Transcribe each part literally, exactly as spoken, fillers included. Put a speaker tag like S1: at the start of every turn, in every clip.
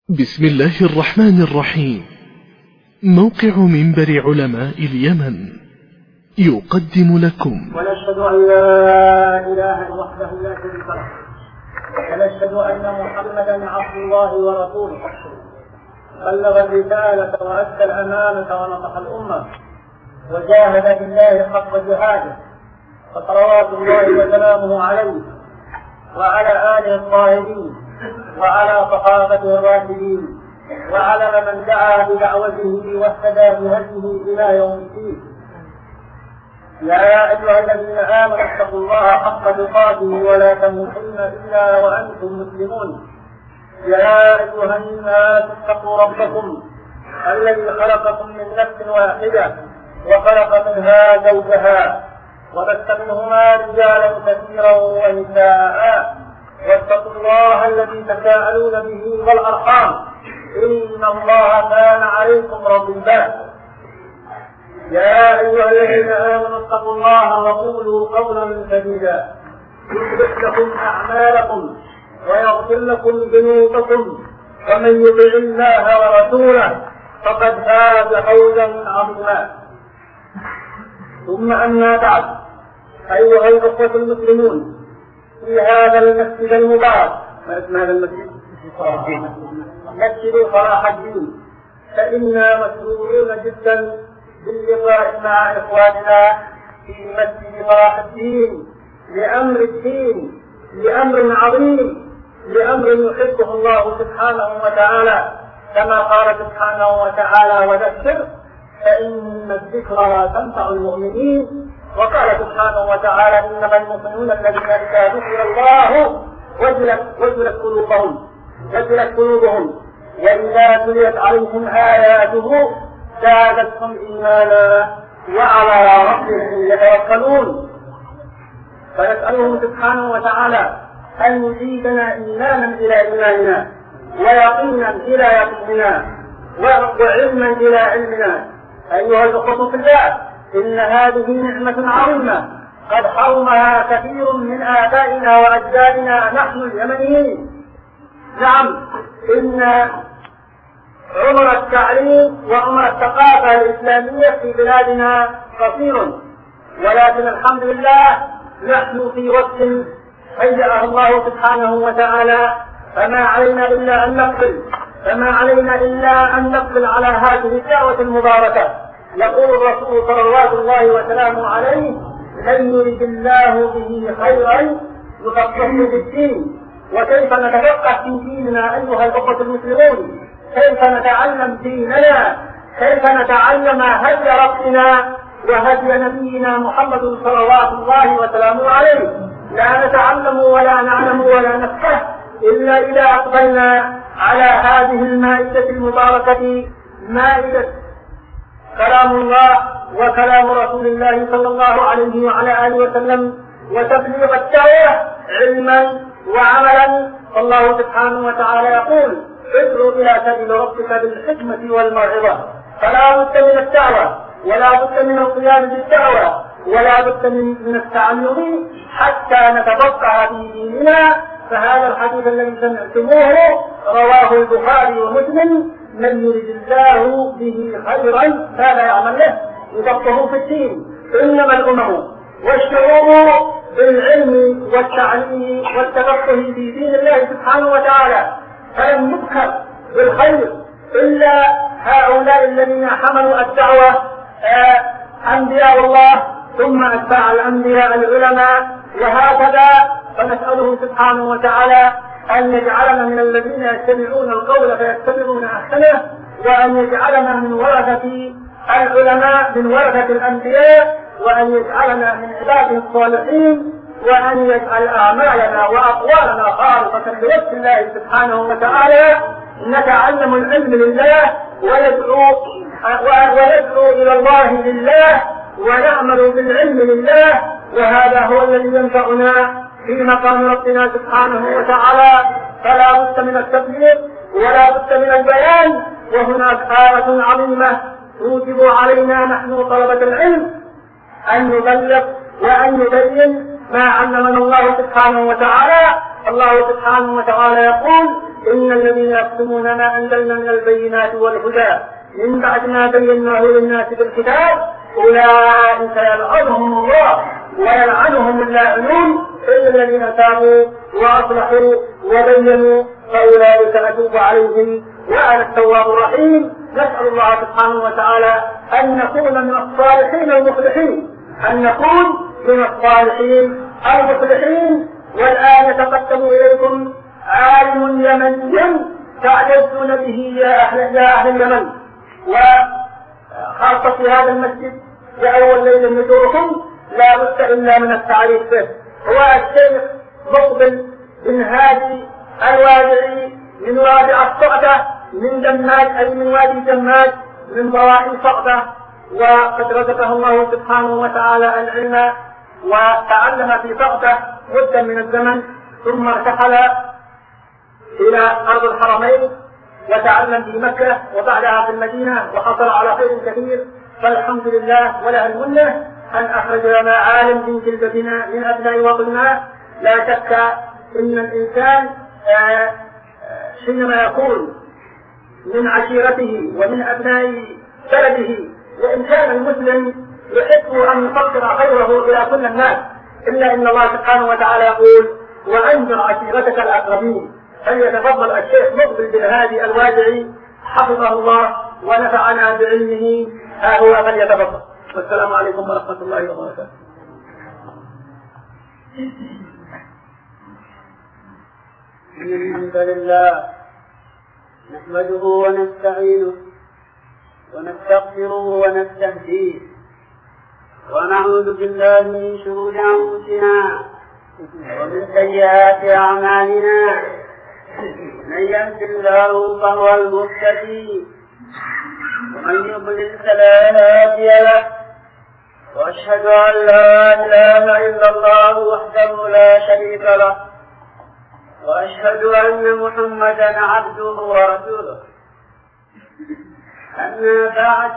S1: بسم الله الرحمن الرحيم. موقع منبر علماء اليمن يقدم لكم.
S2: ونشهد أن لا إله إلا وحده لا شريك له، ونشهد أن محمدا عبد الله ورسوله، بلغ الرسالة وأدى الأمانة ونصح الأمة وجاهد في الله حق جهاده، فصلوات الله وسلامه عليه وعلى آله الطاهرين وعلى صحابته الراشدين وعلى من دعا بدعوته واهتدى بهديه إلى يوم الدين. يا أيها الذين آمنوا اتقوا الله حق تقاته ولا تموتن إلا وأنتم مسلمون. يا أيها الناس اتقوا ربكم الذي خلقكم من نفس واحدة وخلق منها زوجها وبث منهما رجالا كثيرا ونساء، واتقوا الله الذي تساءلون به والأرحام إن الله كان عليكم رقيبا. يا أيها الذين آمنوا اتقوا الله وقولوا قولا سديدا يصلح لكم أعمالكم ويغفر لكم ذنوبكم، ومن يطع الله ورسوله فقد فاز فوزا عظيما. ثم أما بعد، أيها الأخوة المسلمون، في هذا المسجد المبارك، ما اسم هذا المسجد؟ مسجد صلاح الدين، فإنا مسرورون جدا باللقاء مع إخواننا في مسجد صلاح الدين لأمر الدين، لأمر عظيم، لأمر يحبه الله سبحانه وتعالى، كما قال سبحانه وتعالى: وذكر فإن الذكرى تنفع المؤمنين. وقال سبحانه وتعالى: إنما المؤمنون الذين إذا ذكر الله وجلت وجلت قلوبهم وجلت قلوبهم وإذا تليت عليهم آياته زادتهم إيمانا وعلى ربهم يتوكلون. فنسأله سبحانه وتعالى أن يزيدنا إيمانا إلى إيماننا، ويقينا إلى يقيننا، وعلما إلى علمنا. أيها الأخوة في الله، إن هذه نعمة عظيمة قد حرمها كثير من آبائنا وأجدادنا نحن اليمنيين. نعم، إن عمر التعليم وعمر الثقافة الإسلامية في بلادنا قصير، ولكن الحمد لله نحن في وقت هيأه الله سبحانه وتعالى، فما علينا إلا أن نقبل فما علينا إلا أن نقبل على هذه الدعوة المباركة. يقول الرسول صلى الله وسلامه عليه: من يرد الله به خيرا يفقهه في الدين. وكيف نتفقه في ديننا أيها الأخوة المسلمون؟ كيف نتعلم ديننا؟ كيف نتعلم هدي ربنا وهدي نبينا محمد صلى الله وسلامه عليه؟ لا نتعلم ولا نعلم ولا نفقه إلا إذا أقبلنا على هذه المائدة المباركة، مائدة كلام الله وكلام رسول الله صلى الله عليه وعلى آله وسلم، وتبليغ الدعوة علما وعملا. الله سبحانه وتعالى يقول: ادعو إلى سبيل ربك بالحكمة والموعظة. فلا بد من الدعوة، ولا بد من القيام بالدعوة، ولا بد من التعلم حتى نتفقه في ديننا. فهذا الحديث الذي سمعتموه رواه البخاري ومسلم: من يرد الله به خيرا فلا يعمل له يفقهه في الدين. إنما الأمم والشعوب بالعلم والتعليم والتفقه في دين الله سبحانه وتعالى، فلم يذكر بالخير إلا هؤلاء الذين حملوا الدعوة، آه أنبياء الله ثم أتباع الأنبياء العلماء، وهكذا. فنسأله سبحانه وتعالى أن يجعلنا من الذين يتبعون القول فيتبعون أحسنه، وأن يجعلنا من ورثة العلماء من ورثة الأنبياء، وأن يجعلنا من عباده الصالحين، وأن يجعل أعمالنا وأقوالنا خالصة لوجه الله سبحانه وتعالى. نتعلم العلم لله وندعو وندعو إلى الله لله ونعمل بالعلم لله، وهذا هو الذي ينفعنا في مقام ربنا سبحانه وتعالى. فلا بد من التبليغ ولا بد من البيان، وهناك آية عظيمة توجب علينا نحن طلبة العلم أن نبلغ وأن نبين ما علمنا الله سبحانه وتعالى. الله سبحانه وتعالى يقول: إن الذين يكتمون ما أنزلنا من البينات والهدى من بعد ما بيناه للناس بالكتاب أولئك يلعنهم الله ويلعنهم اللاعنون إلا الذين تابوا وأصلحوا وبينوا فأولئك أتوب عليهم وأنا التواب الرحيم. نسأل الله سبحانه وتعالى أن نكون من الصالحين المفلحين، أن نكون من الصالحين المفلحين. والآن يتقدم إليكم عالم يمني تعتزون به يا أهل يا أهل اليمن، وخاصة في هذا المسجد في أول ليلة نزوركم لا بد إلا من التعريف به. هو الشيخ مقبل بن هادي الوادعي من وادي الصعدة من جماد، أي من وادي جماد من ضواحي صعدة، وقد رزقه الله سبحانه وتعالى العلم وتعلم في صعدة مدة من الزمن، ثم ارتحل إلى أرض الحرمين وتعلم في مكة وبعدها في المدينة وحصل على خير كثير. فالحمد لله وله المنة أن أخرج لنا عالم من جلدتنا من أبناء وطننا. لا شك إن الإنسان حينما يكون من عشيرته ومن أبناء بلده، وإن كان المسلم يحب أن يفكر خيره إلى كل الناس، إلا إن الله سبحانه وتعالى يقول وأنذر عشيرتك الأقربين. فليتفضل الشيخ مقبل بن هادي الوادعي حفظه الله ونفعنا بعلمه. ها هو فليتفضل. والسلام عليكم ورحمة الله وبركاته.
S3: الحمد لله نحمده ونستعينه ونستغفره ونستهديه ونعوذ بالله من شرور أنفسنا ومن سيئات أعمالنا. من يهد الله فهو المهتدي ومن يضلل فلا هادي له. وأشهد أن لا إله إلا الله وحده لا شريك له، وأشهد أن محمدا عبده ورسوله. أما بعد،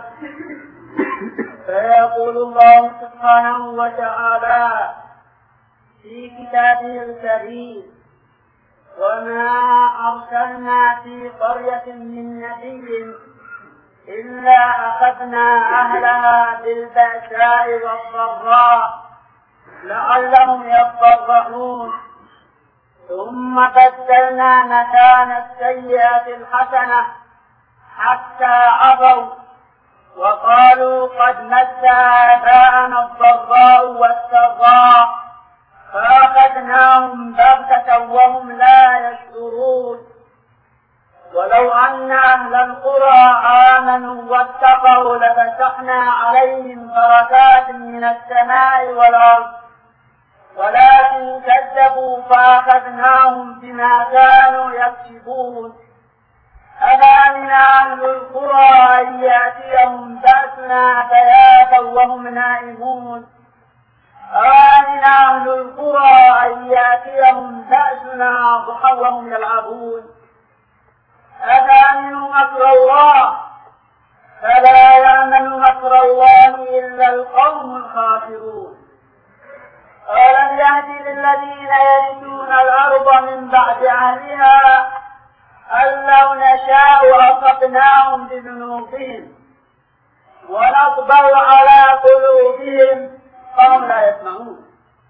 S3: فيقول الله سبحانه وتعالى في كتابه الكريم: وما أرسلنا في قرية من نبي إلا أخذنا أهلها بالبأساء والضراء لعلهم يضرعون ثم بدلنا مكان السيئة الحسنة حتى عفوا وقالوا قد مس آباءنا الضراء والسراء فأخذناهم بغتة وهم لا يشعرون. ولو أن أهل القرى آمنوا واتقوا لفتحنا عليهم بركات من السماء والأرض ولكن كذبوا فأخذناهم بما كانوا يكسبون. أفأمن أهل القرى أن يأتيهم بأسنا بياتا وهم نائمون أفأمن أهل القرى أن يأتيهم بأسنا ضحى وهم يلعبون. أفأمنوا مكر الله فلا يأمن مكر الله إلا القوم الخاسرون. أولم يهد للذين يرثون الأرض من بعد أهلها أن لو نشاء أصبناهم بذنوبهم ونطبع على قلوبهم فهم لا يسمعون.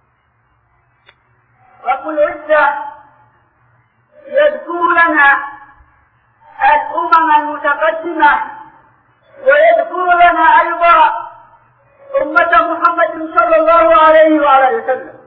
S3: رب العزة يذكر لنا الأمم المتقدمة ويذكر لنا أيضا أمة محمد صلى الله عليه وآله وسلم،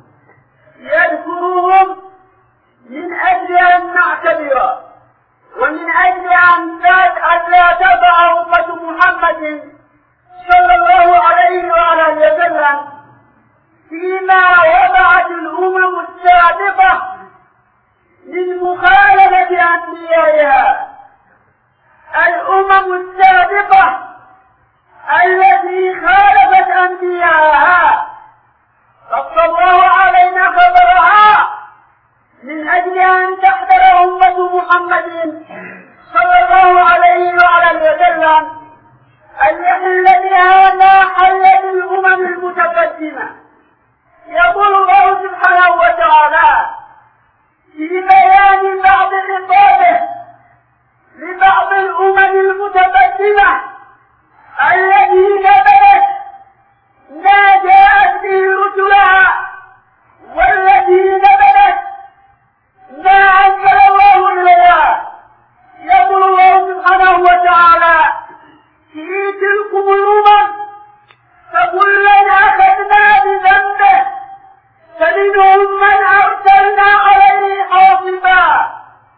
S3: يذكرهم من أجل أن نعتبر ومن أجل أن لا تضع أمة محمد صلى الله عليه وآله وسلم فيما وضعت الأمم السابقة من مخالفة أنبيائها. الأمم السابقة التي خالفت أنبياءها قص الله علينا خبرها من أجل أن تحذر أمة محمد صلى الله عليه وآله وسلم التي هذا حلت الأمم المتقدمة. يقول الله سبحانه وتعالى في بيان بعض خطاب
S2: الكلمة التي نبذت ما جاءت به رسلها والتي نبذت ما أنزل الله إليها. يقول الله سبحانه وتعالى في تلكم الأمم فكلا أخذنا بذنبه فمنهم من أرسلنا عليه حاصبا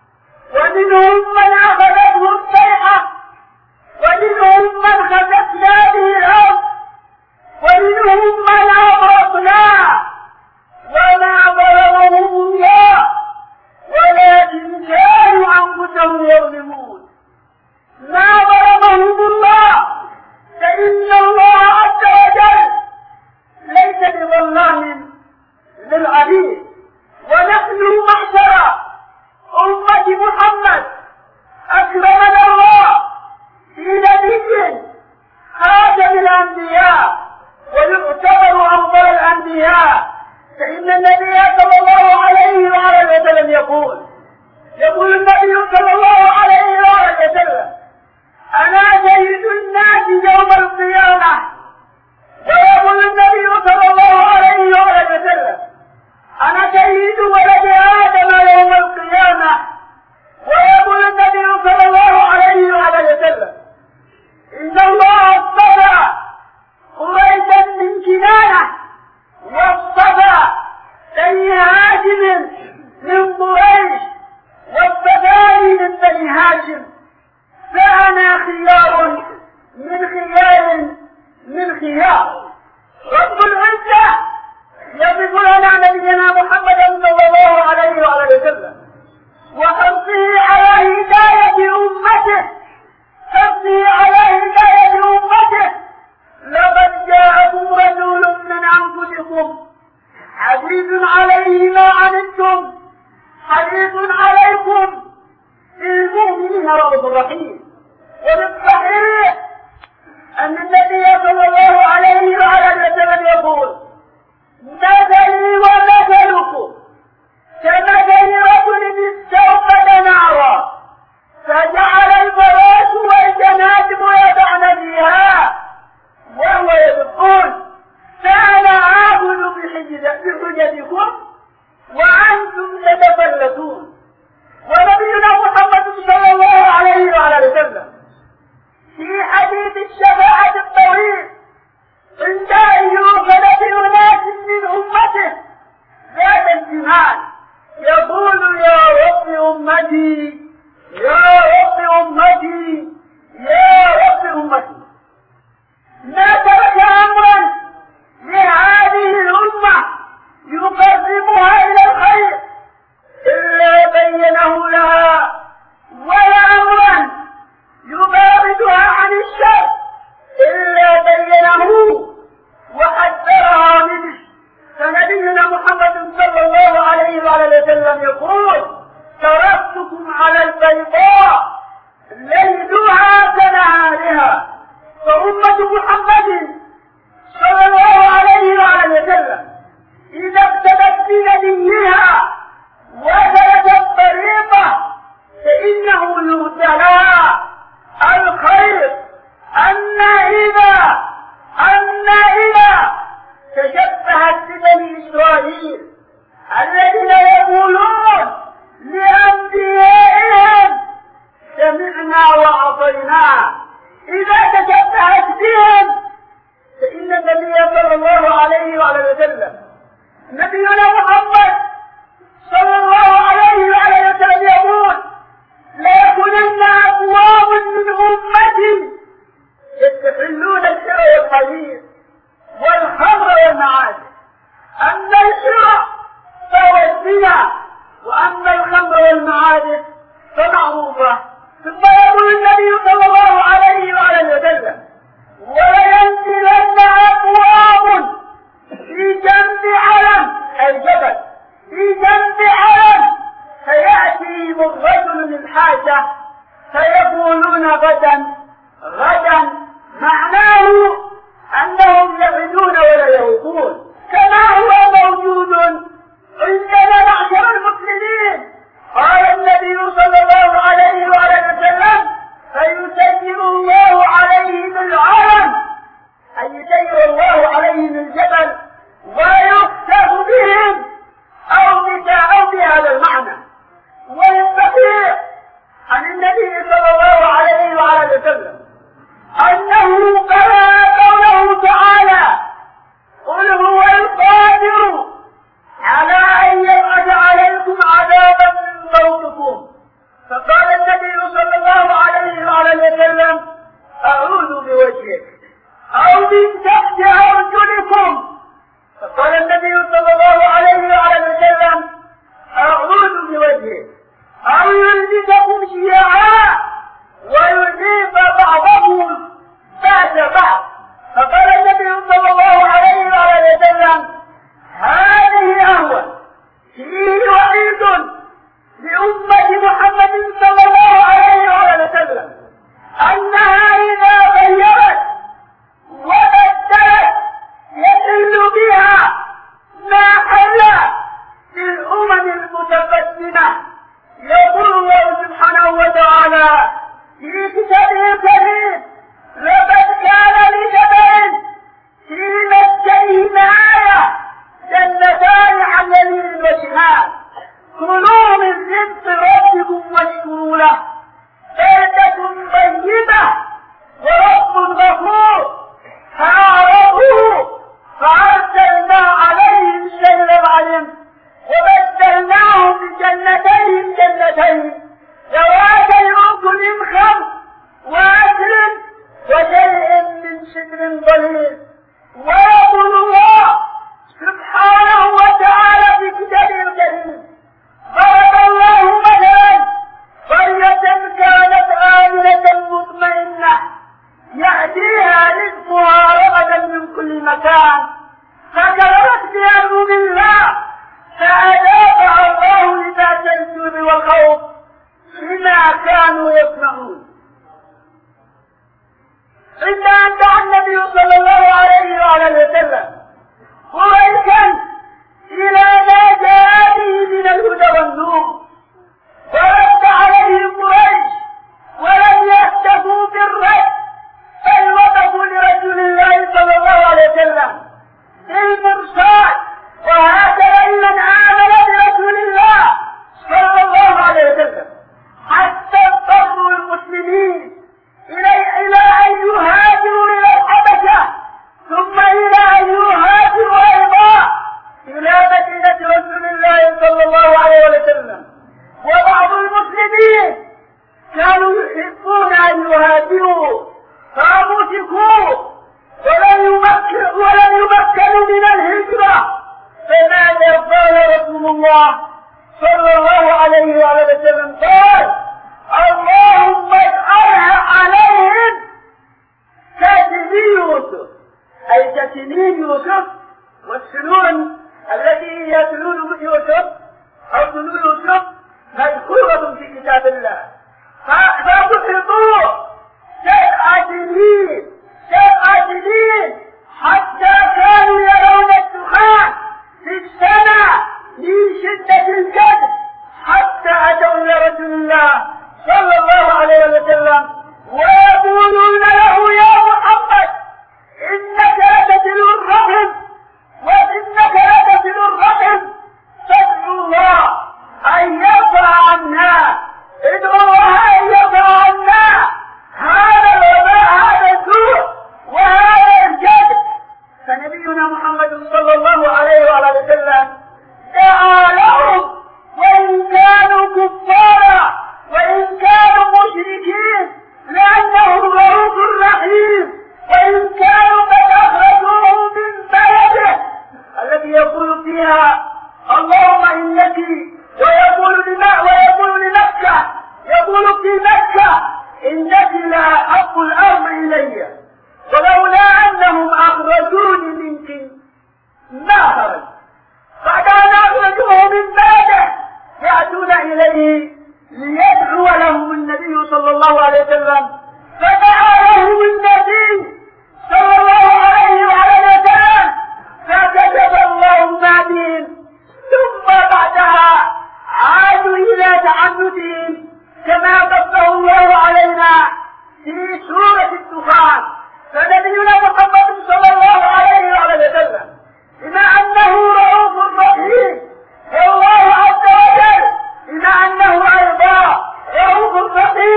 S2: ومنهم من أخذته الصيحة ومنهم من خسفنا به الأرض ومنهم من أغرقنا وما ظلمهم الله ولكن كانوا أنفسهم يظلمون. ما ظلمهم الله فإن الله عز وجل ليس بظلام للعبيد. ونحن معشر أمة محمد أكرمنا الله في نبي خاتم الأنبياء ويعتبر أفضل الأنبياء، فإن النبي صلى الله عليه وآله وسلم يقول يقول النبي صلى الله عليه وآله وسلم أنا سيد الناس يوم القيامة. ويقول النبي صلى الله عليه وآله وسلم أنا سيد ولد آدم يوم القيامة. ويقول النبي صلى الله عليه وآله وسلم إن الله اصطفى قريشا من كنانة واصطفى بني هاشم من قريش واصطفاني من بني هاشم فأنا خيار من خيار من خيار. رب العزة يصف لنا نبينا محمدا صلى الله عليه وآله وسلم وحرصه على هداية أمته حرصه على هداية أمته. لقد جاءكم رسول من أنفسكم عزيز عليه ما عنتم حريص عليكم بالمؤمنين رؤوف رحيم. وبالصحيح أن النبي صلى الله عليه وآله وسلم يقول مثلي ومثلكم كمثل رجل استوقد نارا فجعل الفراش والجنادب يضعن فيها وهو يقول فأنا آخذ بحجتكم وأنتم تتفلتون. ونبينا محمد صلى الله عليه وآله وسلم في حديث الشفاعة الطويل عند أن يؤخذ بأناس من أمته ذات امتحان يقول يا رب أمتي يا رب أمتي يا رب أمتي. ما ترك أمرا لهذه الأمة يقربها إلى الخير إلا بينه لها ولا أمرا يباعدها عن الشر إلا بينه وحذرها منه. فنبينا محمد صلى الله عليه وآله وسلم يقول تركتكم على البيضاء ليلها كنهارها. فأمة محمد صلى الله عليه وآله وسلم إذا اقتدت بنبيها وسلكت الطريقة فإنه يهدى لها الخير. أما إذا أما إذا تشبهت ببني إسرائيل الذين يقولون لأنبيائهم سمعنا وعصينا، إذا تشبهت بهم فإن النبي صلى الله عليه وآله وسلم نبينا محمد صلى الله عليه وآله وسلم يقول ليكونن أقوام من أمتي يستحلون الشر والحديث والخمر والمعازف. أما الشر فهو الزنا وأما الخمر والمعازف فمعروفة. ثم يقول النبي صلى الله عليه وآله وسلم ولينزلن أقوام في جنب علم الجبل في جنب علم فيأتيهم الرجل من حاجة فيقولون غدا غدا معناه أنهم يغدون ولا يغدون كما هو موجود عندنا معشر المسلمين. قال النبي صلى الله عليه وآله وسلم فيسير الله النبي صلى الله عليه وعلى وسلم أنه قرأ قوله تعالى: قل هو القادر على أن يبعث عليكم عذابا من فوقكم. فقال النبي صلى الله عليه وعلى وسلم: أعوذ بوجهك، أو من تحت أرجلكم. فقال النبي صلى الله عليه وعلى وسلم: أعوذ بوجهك، أو يلبسكم شيعا ويذيب بعضكم بعد بعض. فقال النبي صلى الله عليه وعلى وسلم: هذه أهون، فيه وعيد لأمة محمد صلى الله عليه وعلى وسلم أنها إذا غيرت وبدلت يحل بها ما حل للأمم المتقدمة. يقول الله سبحانه وتعالى في كتابه الكريم: لقد كان لسبع في مسكنهم آية، جنتان عن يمين وشمال، كلوا من رزق ربكم واشكروا له، بلدة طيبة ورب غفور. فأعرضوا فأرسلنا عليهم سيل العلم وبدلناهم بجنتين جنتين ذواتي أكل خمس وعسل وشيء من سدر ضليل. ويقول الله سبحانه وتعالى في كتابه الكريم: ضرب الله مثلا قرية كانت آمنة مطمئنة يأتيها رزقها رغدا من كل مكان، فكفرت بأنعم الله فأذاقها الله لباس الجوع والخوف بما كانوا يصنعون. إن أتى النبي صلى الله عليه وعلى وسلم قريشا إلى ما جاء به من الهدى والنور، ورد عليهم قريش ولم يهتفوا بالرد، بل وقفوا لرسول الله صلى الله عليه وسلم بالمرصاد. وهكذا من آمن برسول الله صلى الله عليه وسلم حتى اضطروا المسلمين إلى أن يهاجروا إلى الحبشة، ثم إلى أن يهاجروا أيضا إلى مدينة رسول الله صلى الله عليه وسلم. وبعض المسلمين كانوا يحبون أن يهاجروا فأمسكوا ولم يمكنوا ولم يمكنوا من الهجرة، فماذا قال رسول الله صلى الله عليه وسلم؟ قال: اللهم اجعلها عليهم كسنين يوسف، أي كسنين يوسف، والسنون التي هي سنون يوسف أو سنون يوسف مذكورة في كتاب الله. فقطعوا سبع سنين سبع سنين حتى كانوا يرون الدخان في السماء من شدة الجد، حتى أتوا إلى رسول الله صلى الله عليه وسلم ويقولون له: يا محمد، إنك لتصل الرحم وإنك لتصل الرحم، فادعو الله أن يرفع عنا، ادعو الله أن يرفع عنا هذا الوباء، هذا السوء وهذا الجد. فنبينا محمد صلى الله عليه وسلم دعا لهم وإن كانوا كفارا وإن كانوا مشركين، لأنه رؤوف رحيم، وإن كانوا قد أخرجوه من بلده التي يقول فيها اللهم إنك، ويقول لما ويقول لمكة، يقول في مكة: إنك لا أحب الأرض إلي، ولولا أنهم أخرجوني منك ما خرج. فكان أخرجوه من بلده يأتون إليه ليدعو لهم النبي صلى الله عليه وسلم، فدعا لهم النبي صلى الله عليه وسلم فكتب الله ما بهم، ثم بعدها عادوا إلى تعنتهم كما قصه الله علينا في سورة الدخان. فنبينا محمد صلى الله عليه وسلم بما أنه رؤوف رحيم، والله عز وجل بما أنه أيضا رؤوف رحيم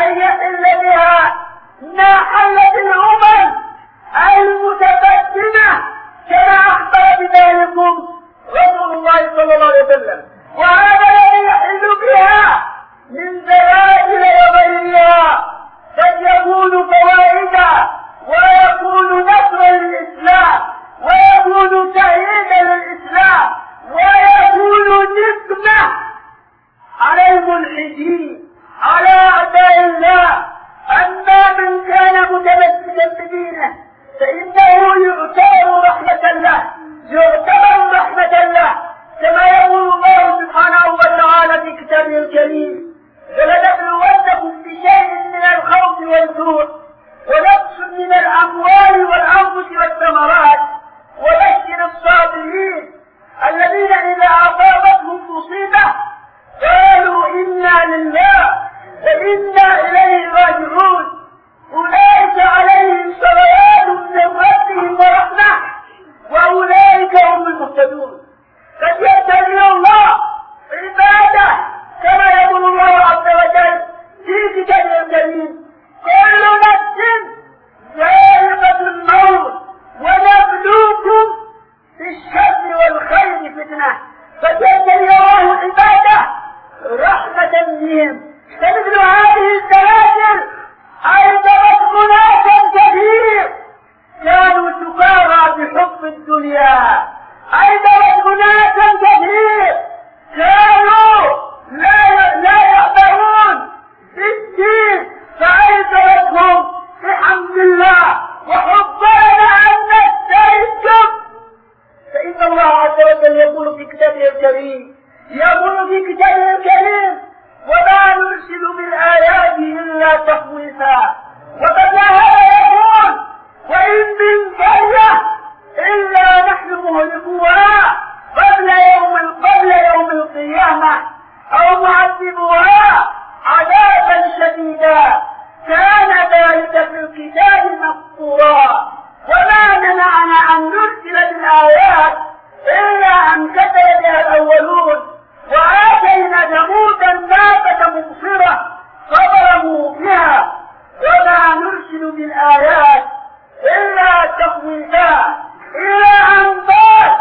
S2: أن يحل بها ما حلت الأمم المتقدمة كما أخبر بذلكم رسول الله صلى الله عليه وسلم. وهذا الذي يحل بها من دلائل وغيرها قد يكون فوائدا ويكون نصرا للإسلام ويكون تأييدا للإسلام ويكون نقمة على الملحدين على أعداء الله. أما من كان متمسكا بدينه فإنه يعتبر رحمة الله يعتبر رحمة الله كما يقول الله سبحانه وتعالى في كتابه الكريم: ولنبلونكم بشيء من الخوف والجوع ونقص من الأموال والأنفس والثمرات وبشر الصابرين الذين إذا أصابتهم مصيبة قالوا إنا لله وإنا إليه راجعون أولئك عليهم صلوات من ربهم ورحمة وأولئك هم المهتدون. قد يبتلي الله عباده كما يقول الله عز وجل في كتابه الكريم: كل نفس ذائقة الموت ونبلوكم بالشر والخير فتنة. فيبتلي الله عباده رحمة بهم. فمثل هذه الزلازل أيضا أناسا كثير كانوا سكارى بحب الدنيا، أيضا أناسا كثير كانوا لا لا يعبرون بالدين فأيضاهم بحمد الله وحبنا أن نستيقظ. فإن الله عز وجل يقول في كتابه الكريم يقول في كتابه الكريم: وما نرسل بالآيات إلا تخويفا. وبعدها يقول: وإن من قرية إلا نحن مهلكوها قبل يوم قبل يوم القيامة أو معذبوها عذابا شديدا كان ذلك في الكتاب مسطورا. وما منعنا أن نرسل بالآيات إلا أن كذب بها الأولون وآتينا ثمود الناقة مبصرة فظلموا بها. وما نرسل بالآيات إلا تخويفا إلى أن قال: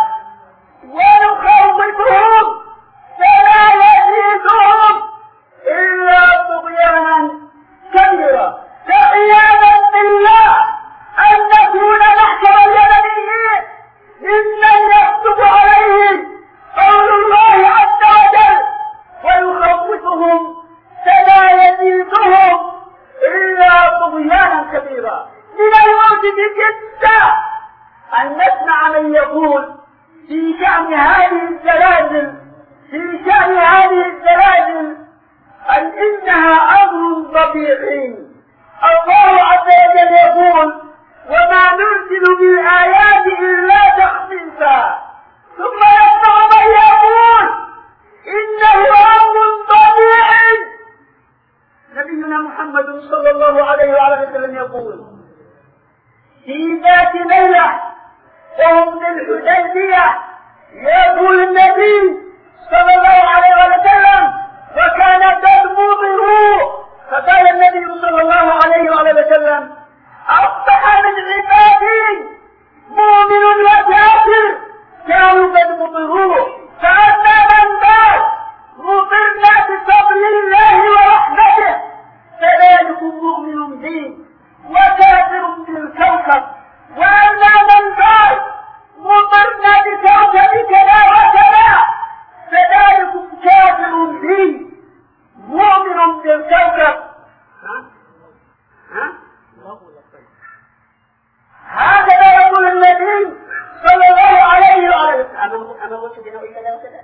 S2: ونخوفهم فلا يزيدهم إلا طغيانا كبيرا. فعياذا بالله أن نكون نحشر اليمنيين ممن يكتب عليهم قول الله عز وجل: ويخوفهم فلا يزيدهم إلا طغيانا كبيرا. من المعجب جدا أن نسمع من يقول في شأن هذه الزلازل في شأن هذه الزلازل أن إنها أمر طبيعي. الله عز وجل يقول: وما نرسل بالآيات إلا تخفيفا. ثم يسمع من يقول إنه أمر طبيعي. نبينا محمد صلى الله عليه وعلى وسلم يقول في ذات ليلة وهم بالحديبية يقول النبي صلى الله عليه وسلم: وكان تنبضه. فقال النبي صلى الله عليه وسلم: أصبح من عبادي مؤمن وكافر كانوا قد مطروه. فأما من قال مطرنا بفضل الله ورحمته فذلك مؤمن به وكافر بالكوكب. وأما من قال مطرنا بكوكب كذا وكذا فذلك كافر به مؤمن بالكوكب. هكذا يقول النبي صلى الله عليه وسلم. أنا قلت دينوي كذا وكذا.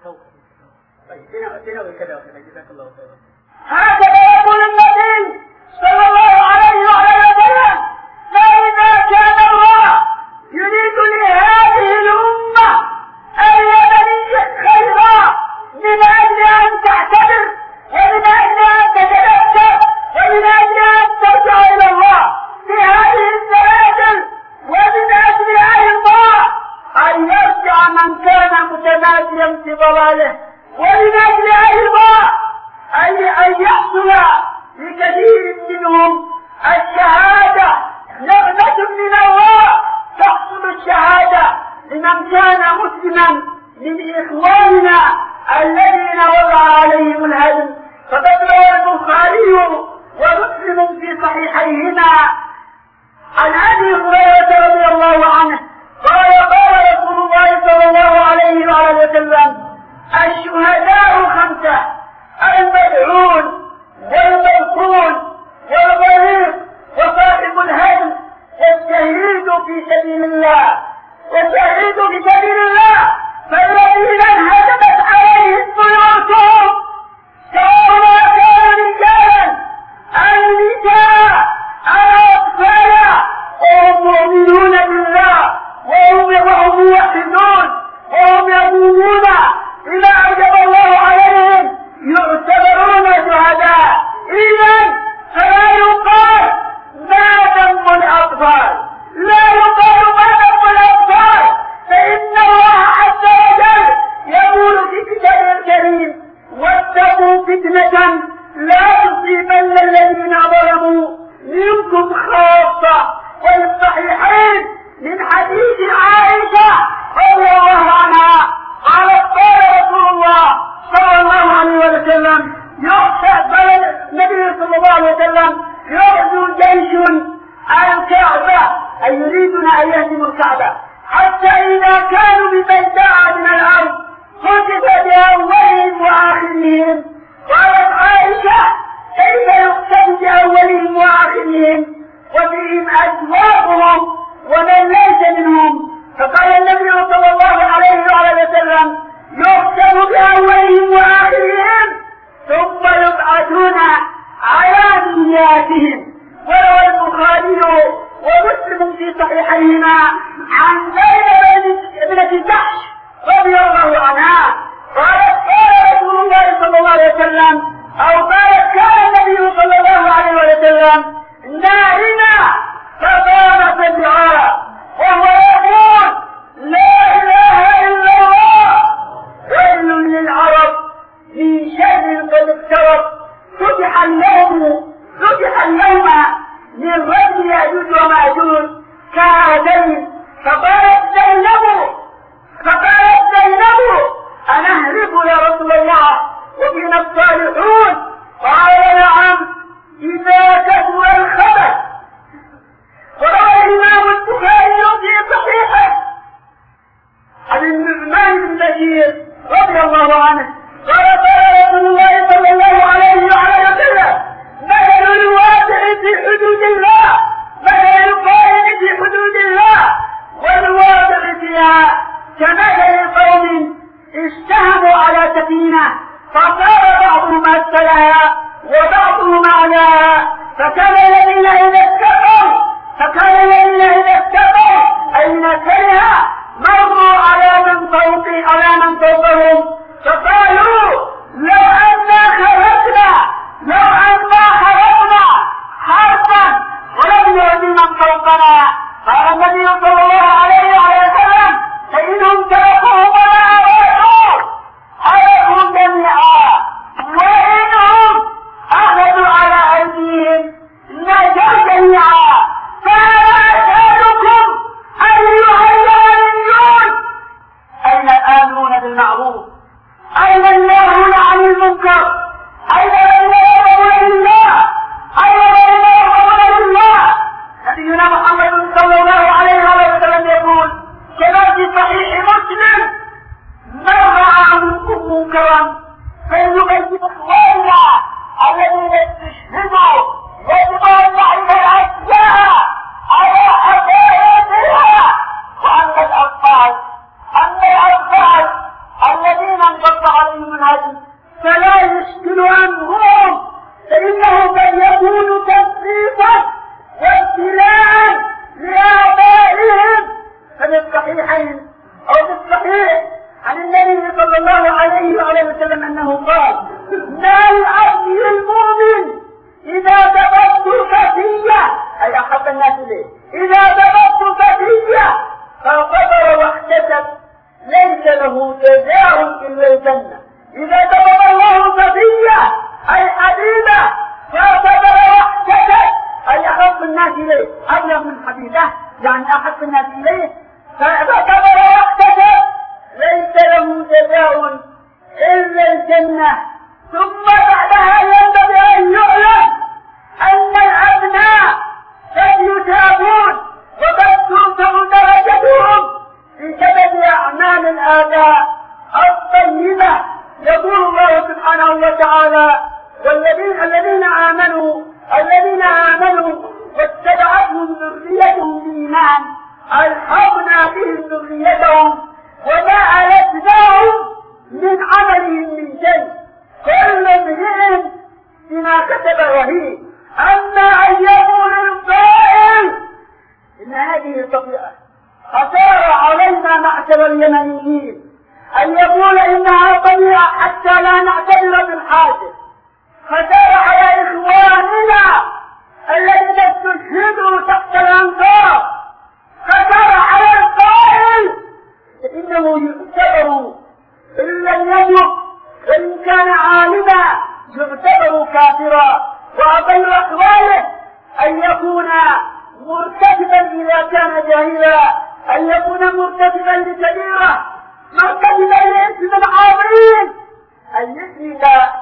S2: دينوي كذا وكذا. جزاك الله خيرا. هكذا يقول النبي صلى الله عليه وسلم: فإذا كان الله يريد لهذه الأمة اليمنية خيرا من أجل أن تعتبر ومن أجل أن تتذكر ومن أجل أن ترجع إلى الله في هذه الزلازل ومن أجل أيضا أن يرجع من كان متماديا في ضلاله ومن أجل أيضا أن يحصل لكثير منهم الشهادة نعمة من الله، تحصل الشهادة لمن كان مسلما من إخواننا الذين وضع عليهم الهدم. فقد روى البخاري ومسلم في صحيحيهما عن أبي هريرة رضي الله عنه قال قال رسول الله صلى الله عليه وآله وسلم: الشهداء خمسة: المدعون والملقون والغريق وصاحب الهدم والشهيد في سبيل الله. والشهيد في سبيل الله فالذين انهدمت عليهم بيوتهم سواء كانوا رجالا أو نساء أو أطفالا وهم مؤمنون بالله وهم موحدون وهم يقومون إذا أوجب الله عليهم يعتبرون شهداء. إذن فلا يقال ما ذنب الأطفال، لا يقال ما ذنب الأطفال، فإن الله عز وجل يقول في كتابه الكريم: واتقوا فتنة لا تصيبن الذين ظلموا منكم خاصة. وفي الصحيحين من حديث عائشة رضي الله عنها قالت: قال رسول الله صلى الله عليه وسلم: يخشى النبي صلى الله عليه وسلم يغزو جيش الكعبة، أي يريدون أن يهدموا الكعبة، حتى إذا كانوا ببيداء من الأرض خسف بأولهم وآخرهم. قالت عائشة: كيف يخسف بأولهم وآخرهم وفيهم أزواجهم ومن ليس منهم؟ فقال النبي صلى الله عليه وسلم: يخسف بأولهم وآخرهم ثم يبعثون على نياتهم. وروى البخاري ومسلم في صحيحيهما عن زينب بنت جحش رضي الله عنها قالت: قال رسول الله صلى الله عليه وسلم، أو قالت: كان النبي صلى الله عليه وسلم نائما فقام فدعا وهو يقول: لا إله إلا الله، ويل للعرب من شر قد اقترب، فتح اليوم فتح اليوم من رجل يأجوج ومأجوج كهذين. فقالت زينب فقالت زينب: أنهرب يا رسول الله وفينا الصالحون؟ قال: نعم، إذا كثر الخبث. وروى الإمام البخاري في صحيحه عن النعمان بن بشير رضي الله عنه قال: قال رسول الله صلى الله عليه وسلم: مثل الواقع في حدود الله، مثل القائم في حدود الله والواقع فيها كمثل قوم استهموا على سفينة فصار بعضهم أسفلها وبعضهم أعلاها، فكان الذين إذا اتقوا فكان الذين إذا اتقوا أي نسلها مروا على من فوق على من فوقهم فقالوا: لو أنا خرجنا لو أنا خرجنا حربا ولم يؤذي من فوقنا. قال النبي صلى الله عليه وسلم: فإنهم تركوهم ولا أرادوا حرقوا جميعا، وإنهم أخذوا على أيديهم نجوا جميعا. فأنا أسألكم أيها اليمنيون: أين الآمرون بالمعروف؟ أين الناهون عن المنكر؟ أين الذين يأمرون بالله؟ أين الذين يأمرون بالله؟ نبينا محمد صلى الله عليه وسلم يقول كما في صحيح مسلم: من رأى منكم منكرا فليغير إخواننا الذين استشهدوا، يجب أن نعرف الأشياء على حقائقها. وأما الأطفال أما الأطفال الذين انقطع عليهم الهدي فلا يشكل عنهم، فإنه قد يكون تنصيصا وابتلاء لآبائهم. ففي الصحيحين أو في الصحيح عن النبي صلى الله عليه وسلم أنه قال: ما العبد المؤمن إذا دبرت فتية، أي أحب الناس إليه، إذا دبرت فتية فصبر واحتسب ليس له جزاء إلا الجنة. إذا دبر الله فتية أي حبيبة فصبر
S3: إليه أبلغ من حبيبه، يعني أحب الناس إليه، فاعتبر واحتسب ليس له جزاء إلا الجنة. ثم بعدها ينبغي أن يعلم أن الأبناء قد يثابون وقد ترفع درجتهم بسبب أعمال الآباء الطيبة. يقول الله سبحانه وتعالى: والذين الذين آمنوا الذين آمنوا واتبعتهم ذريتهم بإيمان ألحقنا بهم ذريتهم وما ألتناهم من عملهم من شيء، كل امرئ بما كتب رهين. أما أن يقول القائل إن هذه الطبيعة خسارة علينا معشر اليمنيين، أن يقول إنها طبيعة حتى لا نعتبر بالحاجة، خسارة على إخواننا الذين استشهدوا تحت الأنقاض، خسارة على القائل إنه يعتبر إن لم يمت وإن كان عالما يعتبر كافرا. وأقل أحواله أن يكون مرتكبا إذا كان جاهلا، أن يكون مرتكبا لكبيرة، مرتكبا لإثم عظيم، أن يسند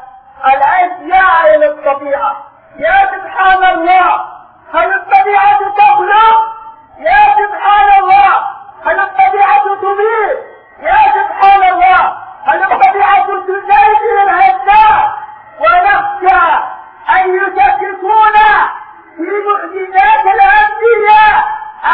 S3: الأشياء إلى الطبيعة. يا سبحان الله، هل الطبيعة تخلق؟ يا سبحان الله، هل الطبيعة تميت؟ يا سبحان الله، هل الطبيعة تزيد الهداء؟ ونخشى أن يشككون في معجزات الأنبياء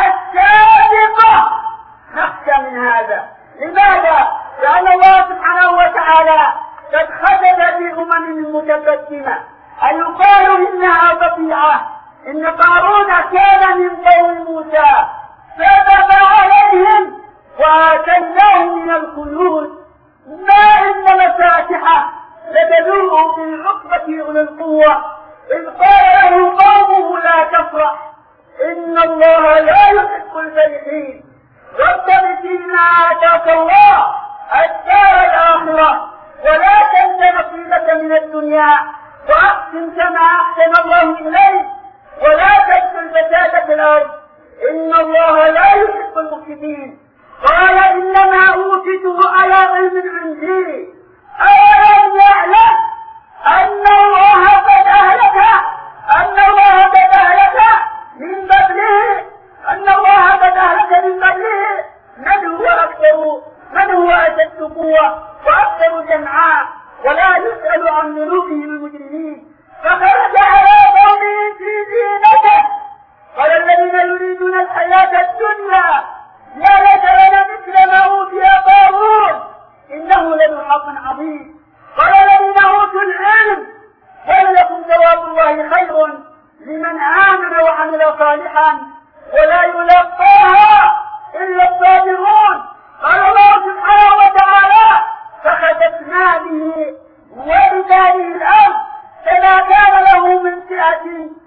S3: السابقة، نخشى من هذا. لماذا؟ لأن الله سبحانه وتعالى قد خسف بأمم متقدمة أن يقال إنها طبيعة. إن قارون كان من قوم موسى فبغى عليهم وآتيناه من الكنوز ما إن مفاتحه لتنوء بالعقبة أولي القوة، إذ قال له قومه لا تفرح إن الله لا يحب الفرحين، وابتغ فيما آتاك الله الدار الآخرة ولا تنس نصيبك من الدنيا وأحسن كما أحسن الله إليك ولا تنس الفساد في الأرض إن الله لا يحب المفسدين. قال إنما أوتيته على علم عندي، أولم يعلم أن الله قد أهلك أن الله قد أهلك من قبله أن الله قد أهلك من قبله من هو أكثر من هو أشد قوة وأكثر جمعاء ولا يسأل عن ذنوبهم المجرمين. فخرج على قومه في زينته قال الذين يريدون الحياة الدنيا يا ليت لنا مثل ما أوتي قارون إنه لذو حظ عظيم. قال الذين أوتوا العلم ولكم ثواب الله خير لمن آمن وعمل صالحا ولا يلقاها إلا الصابرون. قال الله سبحانه وتعالى فخسفنا به وبداره الأرض فما كان له من فئة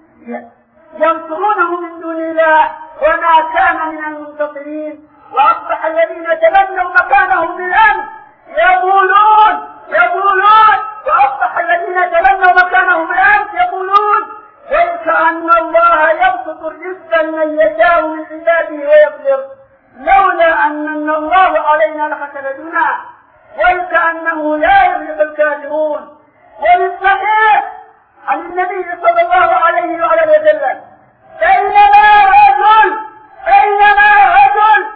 S3: ينصرونه من دون الله وما كان من المنتصرين. وأصبح الذين تمنوا مكانهم بالأمس يقولون يقولون وأصبح الذين تمنوا مكانهم بالأمس يقولون وكأن الله يبسط الرزق لمن يشاء من عباده ويقدر لولا أن من الله علينا لخسفنا وكأنه لا يفلح الكافرون. وبالصحيح عن النبي صلى الله عليه وعلى وسلم بينما رجل بينما رجل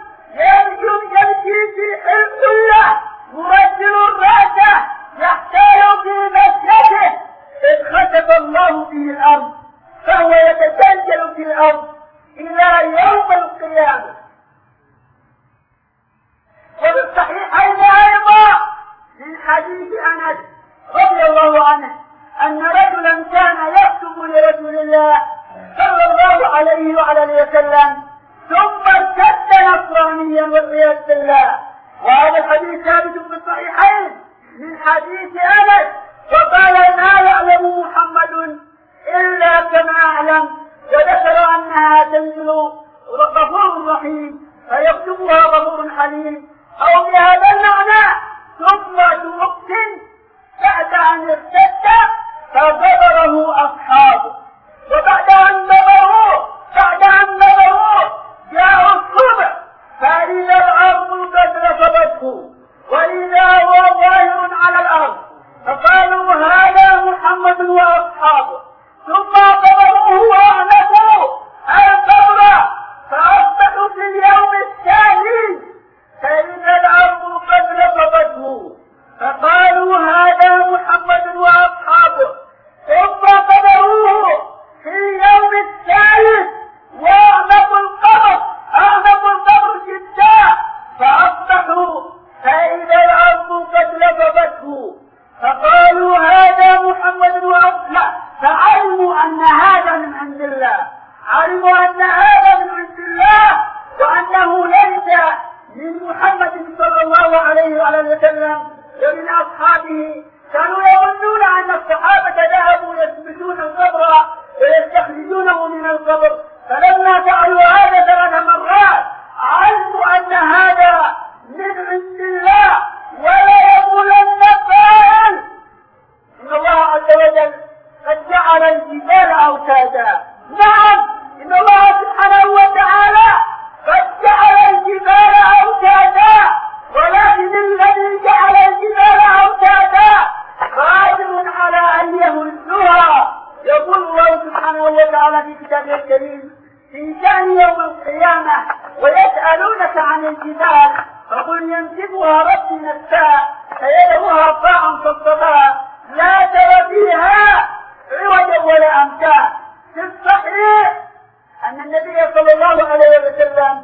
S3: يمشي في حلقه مرسل الرأس يحتال في مسجده إذ خسف الله به الأرض فهو يتسلسل في الأرض إلى يوم القيامة. وبالصحيحين أيضا من حديث أنس رضي الله عنه أن رجلا كان يكتب لرسول الله صلى الله عليه وعلى وسلم ثم ارتد نصرانيا والعياذ بالله. وهذا الحديث ثابت في الصحيحين من حديث أنس وقال ما يعلم محمد إلا كما أعلم، وذكر أنها تنزل غفور رحيم فيكتبها غفور حليم أو بهذا المعنى. ثم توقن بعد أن ارتد فغبره أصحابه، وبعد أن غبروه بعد فقالوا هذا محمد وأصلا، فعلموا أن هذا من عند الله، علموا أن هذا من عند الله وأنه ليس من محمد صلى الله عليه وعلى وسلم ومن أصحابه. كانوا يظنون أن الصحابة ذهبوا يثبتون القبر ويستخرجونه من القبر، فلما فعلوا هذا ثلاث مرات علموا أن هذا من عند الله. ولا يقولن الفاعل إن الله عز وجل قد جعل الجبال أوتادا. نعم، إن الله سبحانه وتعالى قد جعل الجبال أوتادا، ولكن الذي جعل الجبال أوتادا قادر على أن يهزها. يقول الله سبحانه وتعالى في كتابه الكريم في شأن يوم القيامة: ويسألونك عن الجبال فقل ينسفها ربي نسفا فيذرها قاعا صفصفا لا ترى فيها عوجا ولا أمتا. في الصحيح أن النبي صلى الله عليه وسلم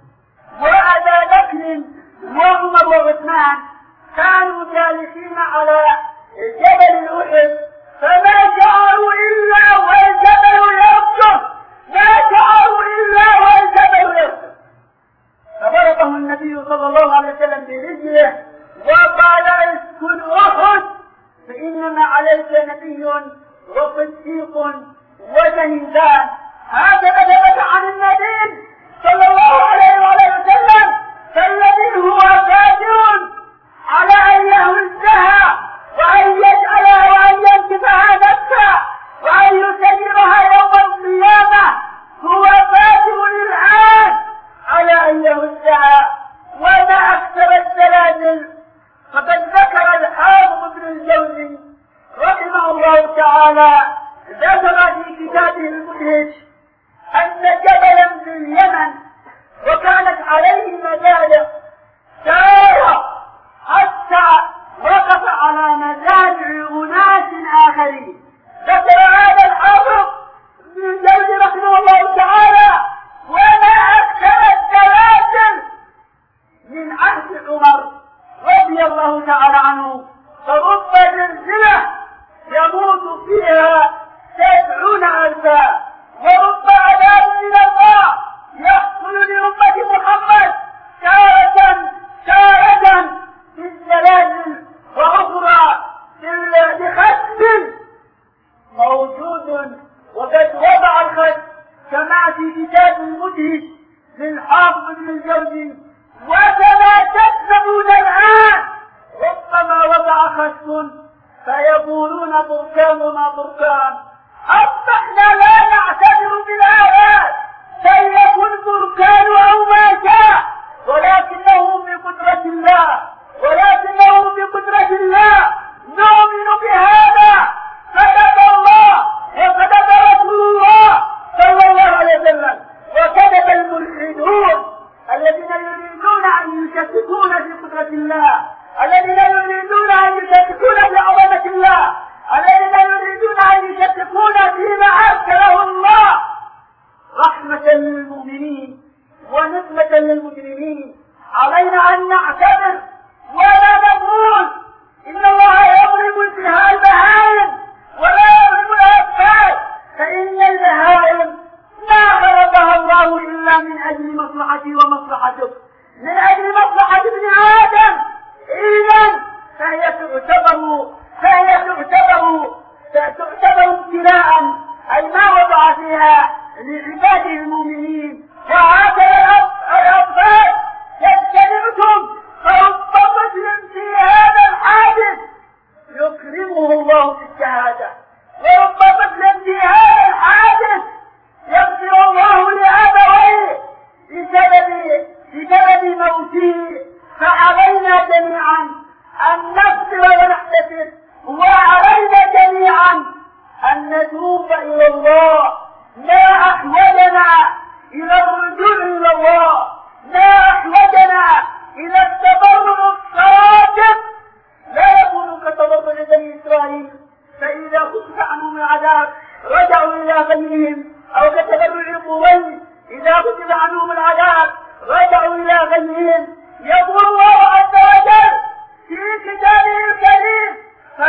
S3: وأبا بكر وعمر وعثمان كانوا جالسين على جبل أحد، فما شعروا إلا والجبل يرجف، ما شعروا إلا والجبل يرجف. فضربه النبي صلى الله عليه وسلم برجله وقال: اسكن أحد فإنما عليك نبي وصديق وشهيدان. هذا ثبت عن النبي صلى الله عليه وسلم، فالذي هو قادر على أن يهزها وأن يجعلها وأن ينكفها نفسها وأن يسيرها يوم القيامة هو قادر الآن على أن يهزها. وما أكثر الزلازل. فقد ذكر الحافظ ابن الجوزي رحمه الله تعالى، ذكر في كتابه المدهش أن جبلا في اليمن وكانت عليه مزارع سار حتى وقف على مزارع أناس آخرين. ذكر هذا الحافظ ابن الجوزي رحمه الله تعالى: وما أكثر الزلازل من عهد عمر رضي الله تعالى عنه، فرب زلزلة يموت فيها سبعون ألفا، ورب عذاب من الله يحصل لأمة محمد تارة تارة في الزلازل وأخرى بخسف موجود. وقد وضع الخسف كما في كتاب المدهش للحافظ ابن الجوزي: وكما تسمعون الآن ربما وضع خسف فيقولون بركاننا بركان. أصبحنا لا نعتبر بالآيات فليكن بركان أو ما شاء، ولكنه بقدرة الله، ولكنه بقدرة الله نؤمن بهذا. كذب الله وكذب رسول الله صلى الله عليه وسلم، وكذب الملحدون الذين يريدون أن يشككون في قدرة الله، الذين يريدون أن يشككون في عظمة الله، الذين يريدون أن يشككون فيما أرسله الله رحمة للمؤمنين ونقمة للمجرمين. علينا أن نعتبر ولا نقول إن الله يضرب انتهاء البهائم ولا يضرب الأطفال، فإن البهائم ما خلقها الله إلا من أجل مصلحتي ومصلحتك، من أجل مصلحة ابن آدم. إذن فهي تعتبر فهي تعتبر تعتبر ابتلاء، أي ما وضع فيها لعباده المؤمنين. وهكذا الأطفال يجتمعتم فرب طفل في هذا الحادث يكرمه الله في الشهادة، ورب طفل في هذا الحادث يغفر الله لأبويه بسبب بسبب موته. فعلينا جميعا أن نغفر ونحتسب، وعلينا جميعا أن نتوب إلى الله. ما أحوجنا إلى الرجوع إلى الله، ما أحوجنا إلى التضرع الصادق، لا يكون كتضرع بني إسرائيل فإذا خفف عنهم العذاب رجعوا إلى غيرهم، أو كتضرع قوي إذا خفف عنهم العذاب رجعوا إلى غيرهم. يقول الله عز وجل في كتابه الكريم: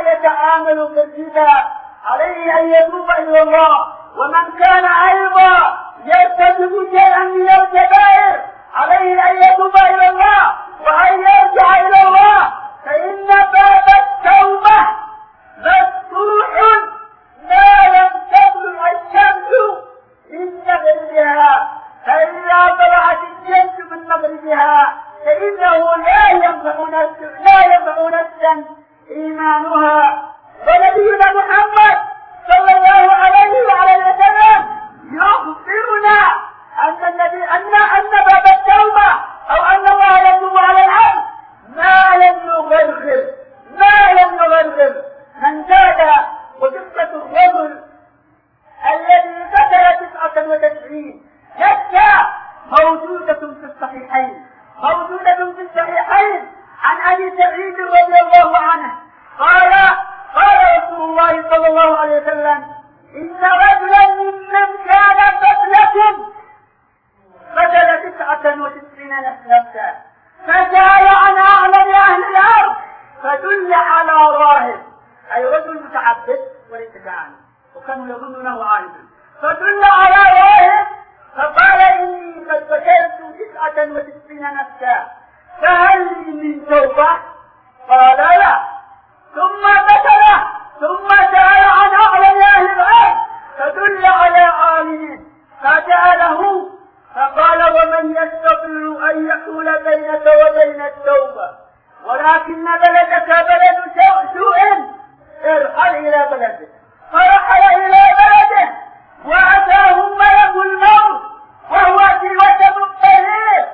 S3: يتعامل بالربا عليه أن يتوب إلى الله، ومن كان أيضا يرتكب شيئا من الكبائر عليه أن يتوب إلى الله وأن يرجع إلى الله، فإن باب التوبة مفتوح ما لم تطلع الشمس من مغربها، فإذا طلعت الشمس من مغربها فإنه لا ينفع نفسا لا ينفع نفسا إيمانها. ونبينا محمد صلى الله عليه وعلى وسلم يخبرنا أن النبي أن أن باب التوبة أو أن الله يتوب على العبد ما لم يغرغر ما لم يغرغر من زاد. وقصة الرجل الذي قتل تسعة وتسعين نفسا موجودة في الصحيحين موجودة في الصحيحين عن أبي سعيد رضي الله عنه قال قال رسول الله صلى الله عليه وسلم: إن رجلا ممن كان قبلكم قتل تسعة وتسعين نفسا فسأل عن أعلم أهل الأرض فدل على راهب، أي رجل متعبد وليس كاهنا وكانوا يظنونه عالما، فدل على راهب فقال: إني قد قتلت تسعة وتسعين نفسا فهل لي من توبة؟ قال: لا. ثم قتله ثم سأل عن أعلم أهل الأرض فدل على عالم فسأله فقال: ومن يستطيع أن يحول بينك وبين التوبة ولكن بلدك بلد سوء ارحل إلى بلدك. فرحل إلى بلده وأتاه ملك الموت وهو في وسط الطريق،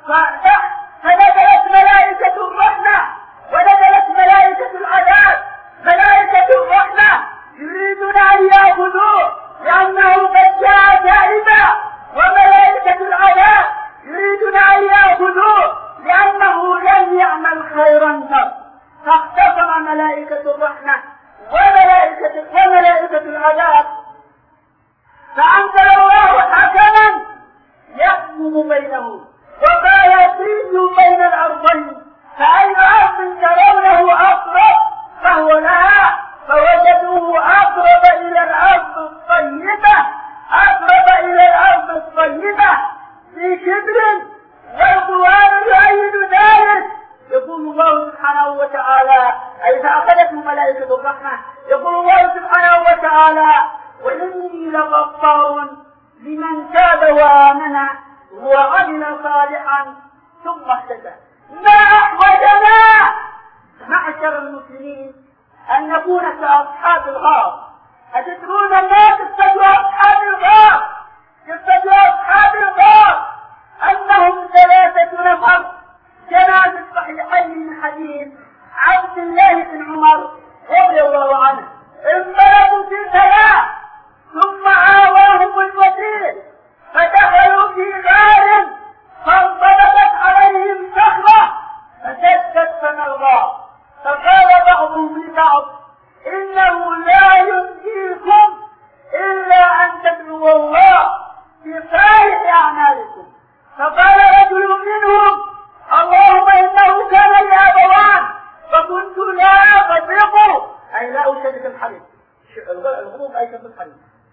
S3: فنزلت ملائكة الرحمة ونزلت ملائكة العذاب. ملائكة الرحمة يريدون أن يأخذوه لأنه قد جاء تائبا، وملائكة العذاب يريدون أن يأخذوه لأنه لم يعمل خيرا قط. فاختصم ملائكة الرحمة وملائكة وملائكة العذاب، فأنزل الله حكما يحكم بينهم وقال: يصيد بين الأرضين فأي أرض ترونه أقرب فهو لها، فوجدوه أقرب إلى الأرض الطيبة أقرب إلى الأرض الطيبة في كبر، والقرآن يؤيد ذلك. يقول الله سبحانه وتعالى: أي فأخذته ملائكة الرحمة. يقول الله سبحانه وتعالى: وإني لغفار لمن تاب وآمن وعمل صالحا ثم اهتدى. ما أحوجنا معشر المسلمين أن نكون كأصحاب الغار. أتدرون ما قصة أصحاب الغار؟ قصة أصحاب الغار أنهم ثلاثة نفر كما في الصحيحين من حديث عبد الله بن عمر رضي الله عنه. انطلقوا في الثلاث ثم آواهم الوزير فدخلوا في غار فانطبقت عليهم صخرة فسدت فم الغار، فقال بعضهم لبعض: إنه لا ينجيكم إلا أن تدعوا الله في صالح أعمالكم. فقال رجل منهم: اللهم إنه كان لي أبوان فكنت لا أطلق، أي لا أشدد الحديث، الغروب أي شد الحديث،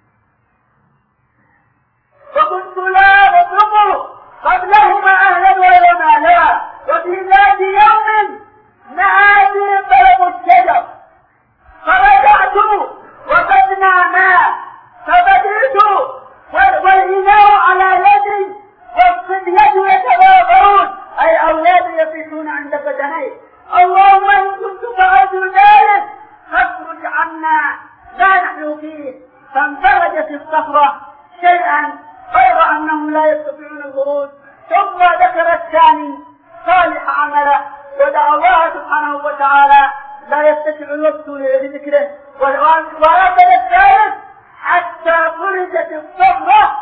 S3: فكنت لا أطلق قبلهما أهلا ولا مالا، وفي ذات يوم نادي طلب الشجر فرجعت وقد ناما فبديت والإناء على يدي والصبية يتباغون، أي أولاد يفيدون عند بدني. اللهم إن كنت فعلت ذلك فاخرج عنا لا نحن فيه. فانفرجت الصخرة شيئا غير أنهم لا يستطيعون الخروج. ثم ذكر الثاني صالح عمله ودعا الله سبحانه وتعالى، لا يستطيع الوقت لذكره، ورد الثالث حتى فرجت الصخرة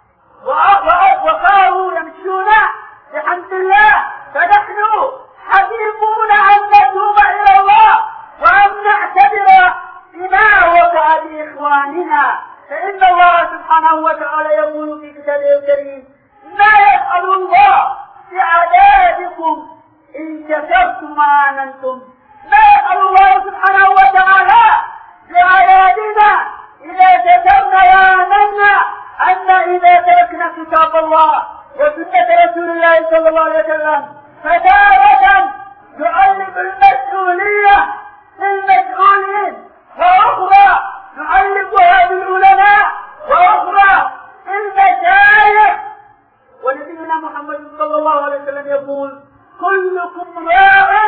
S3: وصاروا يمشون بحمد الله. فنحن حريصون أن نتوب إلى الله وأن نعتبر بما وقع بإخواننا، فإن الله سبحانه وتعالى يقول في كتابه الكريم: ما يفعل الله بعذابكم إن كفرتم وآمنتم ما يفعل الله سبحانه وتعالى لعبادنا إذا ذكرنا وآمنا أن إذا تركنا كتاب الله وسنة رسول الله صلى الله عليه وسلم فتارة نعلق المسؤولية للمسؤولين وأخرى نعلقها بالعلماء وأخرى بالمشايخ. ونبينا محمد صلى الله عليه وسلم يقول كلكم راع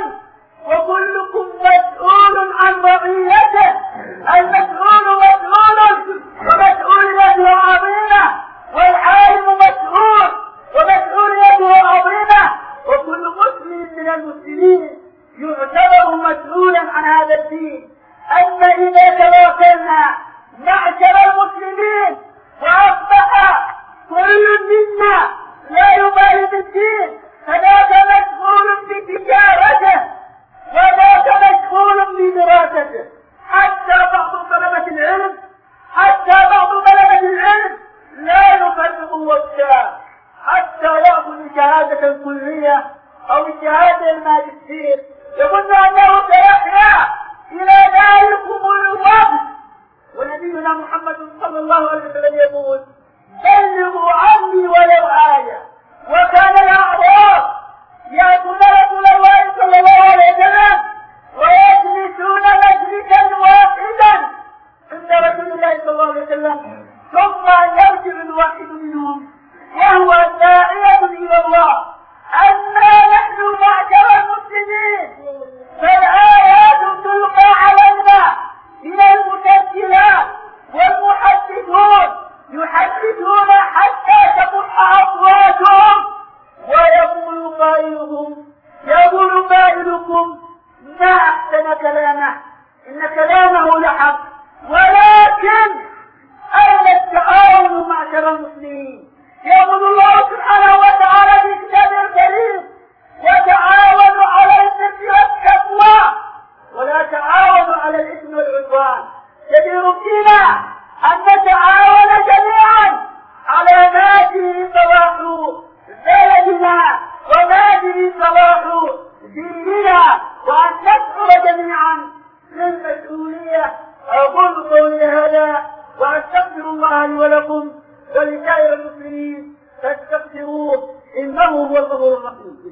S3: وكلكم مسؤول عن رعيته. المسؤول مسؤول ومسؤوليته عظيمة، والعالم مسؤول ومسؤوليته عظيمة، وكل مسلم من المسلمين يعتبر مسؤولا عن هذا الدين. أما إذا تواصلنا معشر المسلمين وأصبح كل منا لا يبالي بالدين فذاك مسؤول بتجارته وذاك مسؤول بدراسته. حتى بعض طلبة العلم حتى بعض طلبة العلم لا يفرق وجهه حتى يأخذ الشهادة الكلية أو الشهادة الماجستير يظن أنه سيحيا إلى ذلكم الوقت. ونبينا محمد صلى الله عليه وسلم يقول بلغوا عني ولو آية. وكان الأعراب يأتون رسول الله صلى الله عليه وسلم ويجلسون مجلسا واحدا عند رسول الله صلى الله عليه وسلم، ثم يرجع الواحد منهم وهو داعية إلى الله أنا نحن معشر المسلمين فالآيات تلقى علينا من المسجلات والمحدثون يحدثون حتى تقح أصواتهم ويقول قائلهم يقول قائلكم ما أحسن كلامه إن كلامه لحق، ولكن أين التعاون معشر المسلمين؟ يقول الله سبحانه وتعالى في كتابه الكريم وتعاونوا على البر والتقوى ولا تعاونوا على الإثم والعدوان. يدير بنا أن نتعاون جميعا على ما فيه صلاح بلدنا وما فيه صلاح ديننا، وأن نشعر جميعا بالمسؤولية. أقول قولي هذا وأستغفر الله لي ولكم ولسائر المسلمين فاستغفروه إنه هو الغفور الرحيم.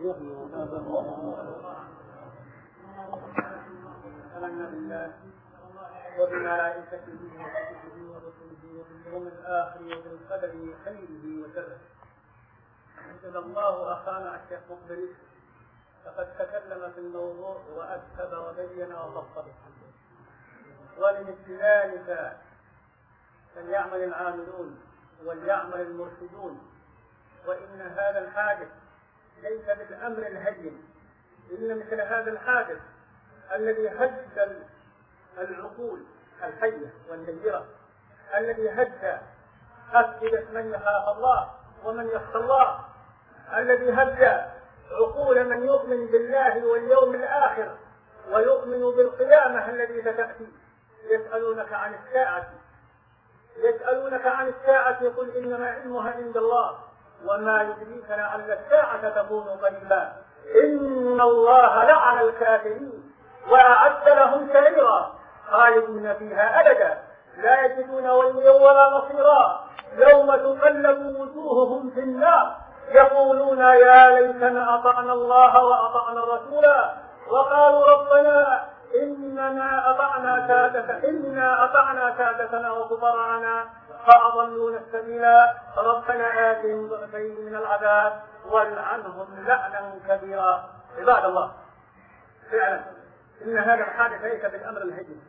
S2: آمنا بالله وبملائكته وكتبه ورسله وباليوم الآخر وبالقدر خيره وشره. حمد الله أخانا الشيخ مقبل فقد تكلم في الموضوع وأكد وبين وفصل. ولمثل ذلك فليعمل العاملون وليعمل المرشدون. وإن هذا الحادث ليس بالأمر الهين، إن مثل هذا الحادث الذي هز العقول الحية والنيرة، الذي هز أفئدة من يخاف الله ومن يخشى الله، الذي هز عقول من يؤمن بالله واليوم الآخر ويؤمن بالقيامة التي ستأتي. يسألونك عن الساعة يسألونك عن الساعة قل إنما علمها عند الله وما يدريك لعل الساعة تكون قريبا. إن الله لعن الكافرين وأعد لهم سعيرا خالدين فيها أبدا لا يجدون وليا ولا نصيرا. يوم تقلب وجوههم في النار يقولون يا ليتنا أطعنا الله وأطعنا الرسول وقالوا ربنا إننا أطعنا سادتنا إنا أطعنا سادتنا وكبراءنا فأضلونا السبيلا ربنا آتهم ضعفين من العذاب والعنهم لعنا كبيرا. عباد الله، فعلا إن هذا الحادث ليس بالأمر الهين.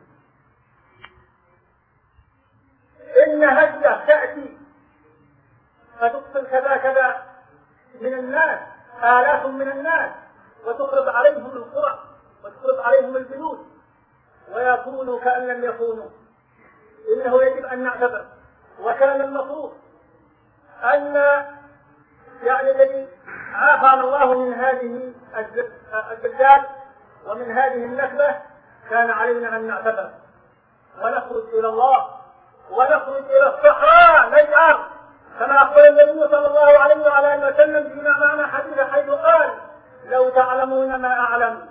S2: إن هجة تأتي فتقتل كذا كذا من الناس، آلاف من الناس، وتخرب عليهم القرى وتخرب عليهم البيوت ويكونوا كأن لم يكونوا. إنه يجب أن نعتبر، وكان المفروض أن يعني الذي عافانا الله من هذه الزلزال ومن هذه النكبة كان علينا أن نعتبر ونخرج إلى الله ونخرج إلى الصحراء نجأر كما أخبر النبي صلى الله عليه وعلى آله وسلم فيما معنا حديث حيث قال لو تعلمون ما أعلم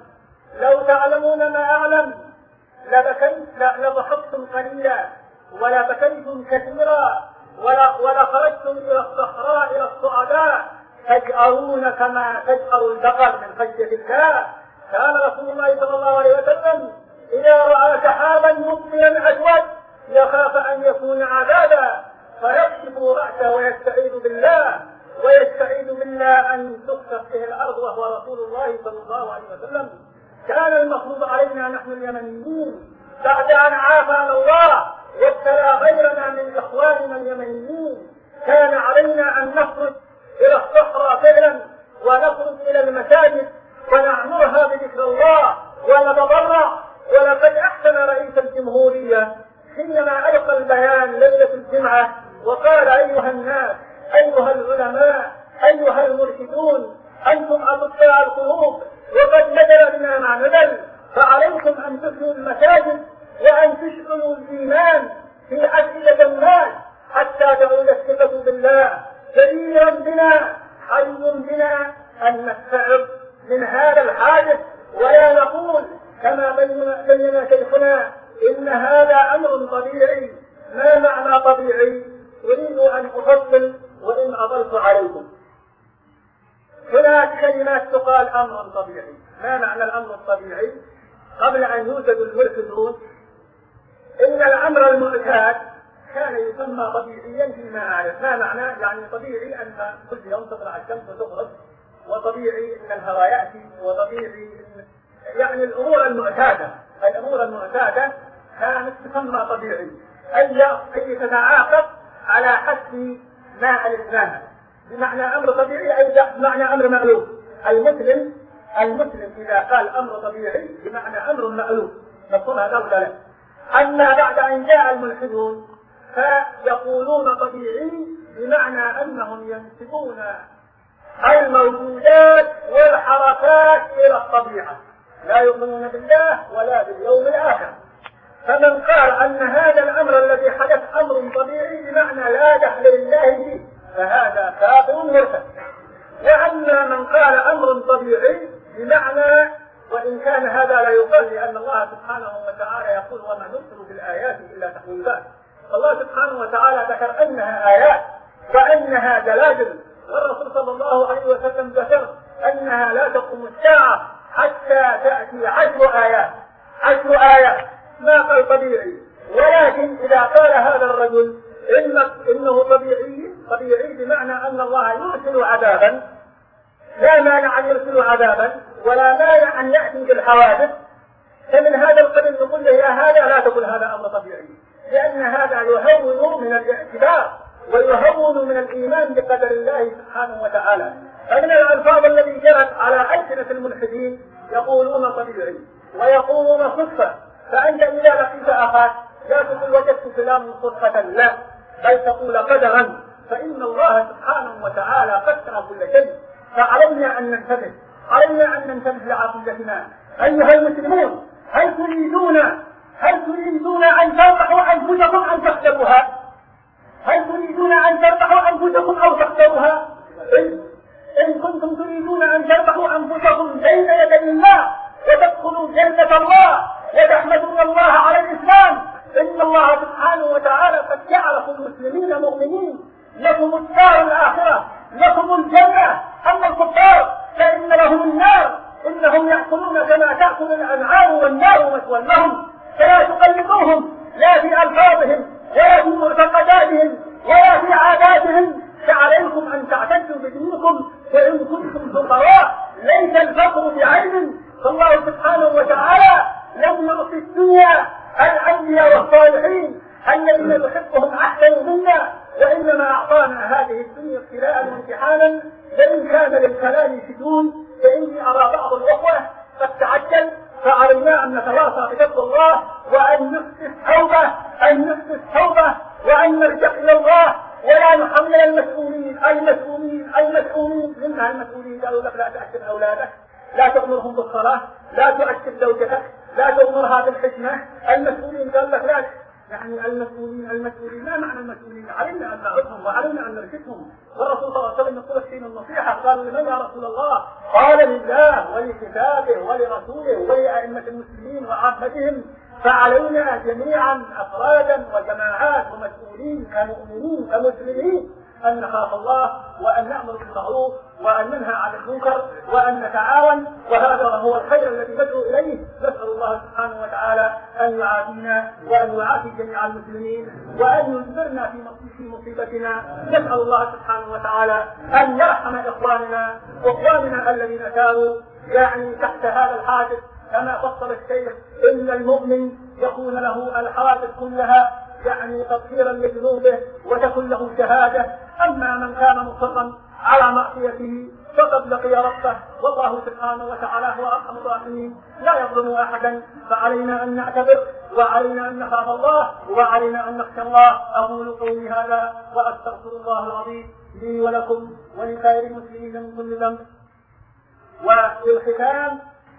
S2: لو تعلمون ما أعلم لبكيت لضحكتم قليلا ولا بكيتم كثيرا ولا خرجتم إلى الصحراء إلى الصعداء تجأرون كما تجأر البقر من خشية الله. كان رسول الله صلى الله عليه وسلم إذا رأى سحابا مطمئنا أسود يخاف أن يكون عذابا فيكشف رأسه ويستعيذ بالله ويستعيذ بالله أن تخسف به الأرض وهو رسول الله صلى الله عليه وسلم. كان المفروض علينا نحن اليمنيين بعد أن عافانا الله وابتلى غيرنا من إخواننا اليمنيين كان علينا أن نخرج إلى الصحراء فعلا ونخرج إلى المساجد ونعمرها بذكر الله ونتضرع. ولقد أحسن رئيس الجمهورية حينما ألقى البيان ليلة الجمعة وقال أيها الناس أيها العلماء أيها المرشدون أنتم أطباء القلوب وقد نزل بنا ما نزل فعليكم أن تحيوا المساجد وأن تشغلوا الإيمان في أسئلة الناس حتى تعود الثقة بالله. جدير بنا حري بنا أن نستعد من هذا الحادث ولا نقول كما بين شيخنا إن هذا أمر طبيعي. ما معنى طبيعي؟ أريد أن أفصل وإن أضلت عليكم. هناك كلمات تقال أمر طبيعي. ما معنى الأمر الطبيعي؟ قبل أن يوجد الملحدون إن الأمر المعتاد كان يسمى طبيعيا فيما أعرف. ما معنى؟ يعني طبيعي أن كل يوم تطلع الشمس وتغرب وطبيعي أن الهواء يأتي وطبيعي إن يعني الأمور المعتادة الأمور المعتادة كانت تسمى طبيعي أي تتعاقب على حسب ما ألفناها بمعنى أمر طبيعي أي بمعنى أمر مألوف. المسلم المسلم إذا قال أمر طبيعي بمعنى أمر مألوف نقول هذا ولا لا. أما بعد أن جاء الملحدون فيقولون طبيعي بمعنى أنهم ينسبون الموجودات والحركات إلى الطبيعة لا يؤمنون بالله ولا باليوم الآخر. فمن قال أن هذا الأمر الذي حدث أمر طبيعي بمعنى لا دخل لله فيه فهذا كافر مرتد. وأما من قال أمر طبيعي بمعنى وإن كان هذا لا يقال لأن الله سبحانه وتعالى يقول وما نرسل بالآيات إلا تخويفات. الله سبحانه وتعالى ذكر أنها آيات وأنها دلائل والرسول صلى الله عليه وسلم ذكر أنها لا تقوم الساعة حتى تأتي عشر آيات عشر آيات. ما قال طبيعي ولكن إذا قال هذا الرجل إنه طبيعي طبيعي بمعنى أن الله يرسل عذابا لا مانع أن يرسل عذابا ولا مانع أن يأتي بالحوادث فمن هذا القبيل نقول له يا هذا لا تقول هذا أمر طبيعي لأن هذا يهون من الاعتبار ويهون من الإيمان بقدر الله سبحانه وتعالى. فمن الألفاظ التي جرت على ألسنة الملحدين يقولون طبيعي ويقولون صدفة. فأنت إذا لقيت أخاك لا تقول وجدت فلان صدفة لا بل تقول قدرا فإن الله سبحانه وتعالى قدر كل شيء. فعلينا أن ننتبه علينا أن ننتبه لعقيدتنا أيها المسلمون. هل تريدون هل تريدون أن تربحوا أنفسكم أن تخسروها؟ هل تريدون أن تربحوا أنفسكم أو تخسروها؟ إن, إن كنتم تريدون أن تربحوا أنفسكم بين يدي الله وتدخلوا جنة الله وتحمدون الله على الإسلام إن الله سبحانه وتعالى قد جعلكم مسلمين مؤمنين لكم الدار الآخرة لكم الجنة. أما الكفار فإن لهم النار إنهم يأكلون كما تأكل الأنعام والنار مثوى لهم. فلا تقلدوهم لا في ألفاظهم ولا في معتقداتهم ولا في عاداتهم فعليكم أن تعتدوا بدينكم وإن كنتم فقراء ليس الفقر بعين. فالله سبحانه وتعالى لم يعطي الدنيا الأنبياء والصالحين الذين يحبهم أحسن منا وإنما أعطانا هذه الدنيا ابتلاء وامتحانا. وإن كان للكلام شدون فإني أرى بعض الأخوة قد تعجل فعلينا أن نتواصى بتقوى الله وأن نحدث توبة أن نحدث توبة وأن نرجع إلى الله ولا نحمل المسؤولين المسؤولين المسؤولين منها المسؤولين قالوا لك لا تأكل أولادك لا تأمرهم بالصلاة لا تؤكد زوجتك لا تأمرها بالحكمة. المسؤولين قال لك لا يعني المسؤولين المسؤولين ما معنى المسؤولين؟ علينا ان نعظهم وعلينا ان نرشدهم، والرسول صلى الله عليه وسلم يقول فينا النصيحه، قالوا لمن يا رسول الله؟ قال لله ولكتابه ولرسوله ولائمه المسلمين وعامتهم، فعلينا جميعا افرادا وجماعات ومسؤولين كمؤمنين كمسلمين ان نخاف الله وان نامر بالمعروف وان ننهى عن المنكر وان نتعاون، وهذا هو الخير الذي ندعو اليه. نسال الله سبحانه وتعالى ان يعافينا وان يعافي جميع المسلمين وان ينذرنا في مصيبتنا. نسال الله سبحانه وتعالى ان يرحم اخواننا اخواننا الذين كانوا يعني تحت هذا الحادث، كما فصل الشيخ ان المؤمن يكون له الحوادث كلها يعني تطهيرا لذنوبه وتكون له شهاده، اما من كان مصرا على معصيته فقد لقي ربه، والله سبحانه وتعالى هو ارحم الراحمين لا يظلم احدا. فعلينا ان نعتبر وعلينا ان نخاف الله وعلينا ان نخشى الله. اقول قولي هذا واستغفر الله العظيم لي ولكم ولسائر المسلمين من كل ذنب. وفي الختام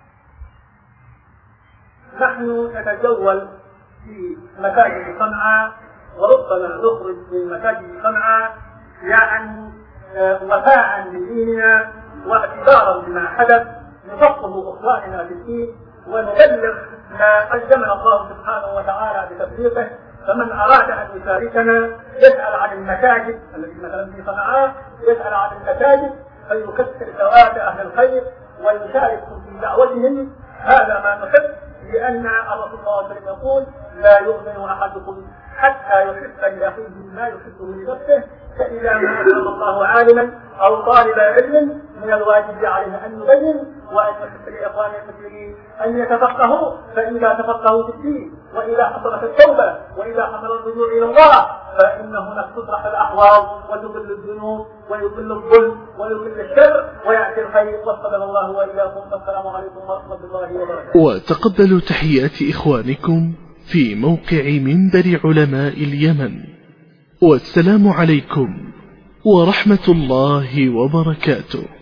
S2: نحن نتجول في مساجد صنعاء، وربما نخرج من مساجد صنعاء يعني وفاء لديننا واعتبارا بما حدث، نفقه اخواننا في الدين ونبلغ ما قدمنا الله سبحانه وتعالى بتبليغه. فمن اراد ان يشاركنا يسال عن المساجد التي مثلا في صنعاء، يسال عن المساجد فيكثر ثواب اهل الخير ويشاركهم في دعوتهم. هذا ما نحب، لأن الرسول صلى الله عليه وسلم يقول لا يؤمن أحدكم حتى يحب لأخيه ما يحبه لنفسه. فإذا ما علم الله عالما أو طالب علم من الواجب عليه أن يبين وأن يحب لإخوان المسلمين أن يتفقهوا، فإذا تفقهوا في الدين وإذا حصلت التوبة وإذا حصل الرجوع إلى الله فإن هناك تصلح الأحوال وتضل الذنوب ويضل الظلم ويضل الشر ويأتي الخير. وصلى الله وإياكم، والسلام عليكم ورحمة الله وبركاته.
S1: وتقبلوا تحيات إخوانكم في موقع منبر علماء اليمن، والسلام عليكم ورحمة الله وبركاته.